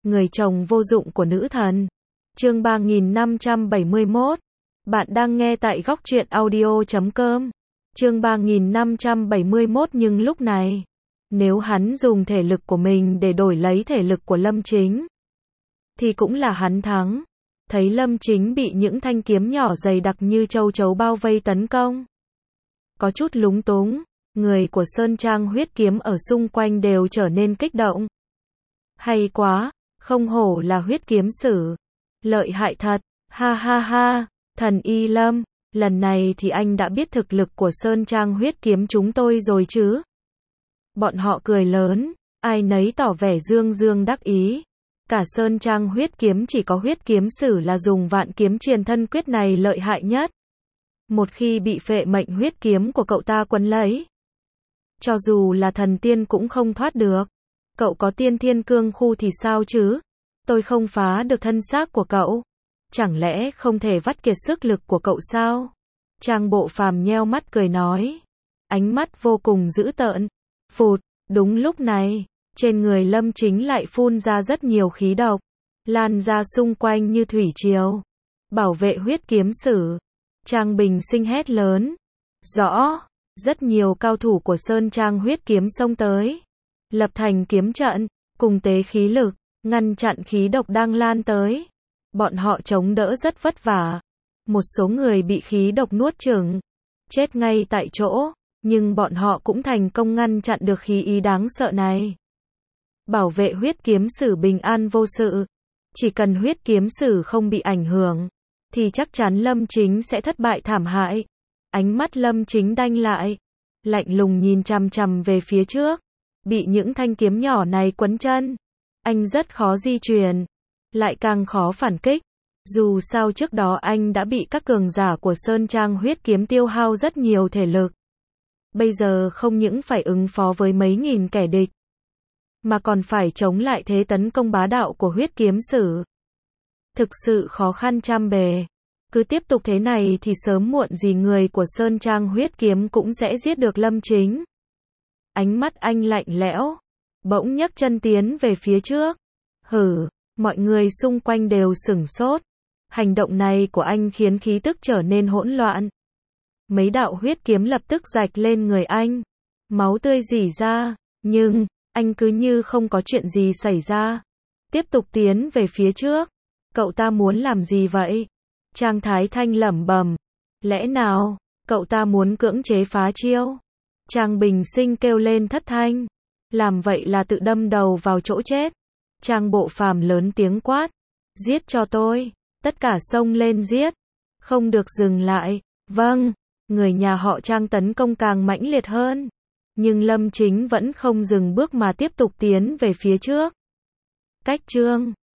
người chồng vô dụng của nữ thần. Chương 3571. Bạn đang nghe tại Góc Truyện Audio.com. Chương 3571. Nhưng lúc này, nếu hắn dùng thể lực của mình để đổi lấy thể lực của Lâm Chính, thì cũng là hắn thắng. Thấy Lâm Chính bị những thanh kiếm nhỏ dày đặc như châu chấu bao vây tấn công, có chút lúng túng, người của Sơn Trang huyết kiếm ở xung quanh đều trở nên kích động. Hay quá, không hổ là huyết kiếm sử. Lợi hại thật, ha ha ha, thần Y Lâm, lần này thì anh đã biết thực lực của Sơn Trang huyết kiếm chúng tôi rồi chứ. Bọn họ cười lớn, ai nấy tỏ vẻ dương dương đắc ý. Cả Sơn Trang huyết kiếm chỉ có huyết kiếm sử là dùng vạn kiếm triền thân quyết này lợi hại nhất. Một khi bị phệ mệnh huyết kiếm của cậu ta quấn lấy, cho dù là thần tiên cũng không thoát được. Cậu có tiên thiên cương khu thì sao chứ? Tôi không phá được thân xác của cậu. Chẳng lẽ không thể vắt kiệt sức lực của cậu sao? Trang Bộ Phàm nheo mắt cười nói. Ánh mắt vô cùng dữ tợn. Phụt, đúng lúc này, trên người Lâm Chính lại phun ra rất nhiều khí độc, lan ra xung quanh như thủy triều. Bảo vệ huyết kiếm sử. Trang Bình Sinh hét lớn. Rõ, rất nhiều cao thủ của Sơn Trang huyết kiếm xông tới, lập thành kiếm trận, cùng tế khí lực, ngăn chặn khí độc đang lan tới. Bọn họ chống đỡ rất vất vả. Một số người bị khí độc nuốt chửng, chết ngay tại chỗ, nhưng bọn họ cũng thành công ngăn chặn được khí ý đáng sợ này. Bảo vệ huyết kiếm sử bình an vô sự. Chỉ cần huyết kiếm sử không bị ảnh hưởng, thì chắc chắn Lâm Chính sẽ thất bại thảm hại. Ánh mắt Lâm Chính đanh lại, lạnh lùng nhìn chằm chằm về phía trước. Bị những thanh kiếm nhỏ này quấn chân, anh rất khó di chuyển, lại càng khó phản kích. Dù sao trước đó anh đã bị các cường giả của Sơn Trang huyết kiếm tiêu hao rất nhiều thể lực. Bây giờ không những phải ứng phó với mấy nghìn kẻ địch, mà còn phải chống lại thế tấn công bá đạo của huyết kiếm sử. Thực sự khó khăn trăm bề. Cứ tiếp tục thế này thì sớm muộn gì người của Sơn Trang huyết kiếm cũng sẽ giết được Lâm Chính. Ánh mắt anh lạnh lẽo, bỗng nhấc chân tiến về phía trước. Hử, mọi người xung quanh đều sửng sốt. Hành động này của anh khiến khí tức trở nên hỗn loạn. Mấy đạo huyết kiếm lập tức rạch lên người anh. Máu tươi rỉ ra, nhưng anh cứ như không có chuyện gì xảy ra. Tiếp tục tiến về phía trước. Cậu ta muốn làm gì vậy? Trang Thái Thanh lẩm bẩm. Lẽ nào, cậu ta muốn cưỡng chế phá chiêu? Trang Bình Sinh kêu lên thất thanh. Làm vậy là tự đâm đầu vào chỗ chết. Trang Bộ Phàm lớn tiếng quát. Giết cho tôi. Tất cả xông lên giết. Không được dừng lại. Vâng. Người nhà họ Trang tấn công càng mãnh liệt hơn. Nhưng Lâm Chính vẫn không dừng bước mà tiếp tục tiến về phía trước. Cách chương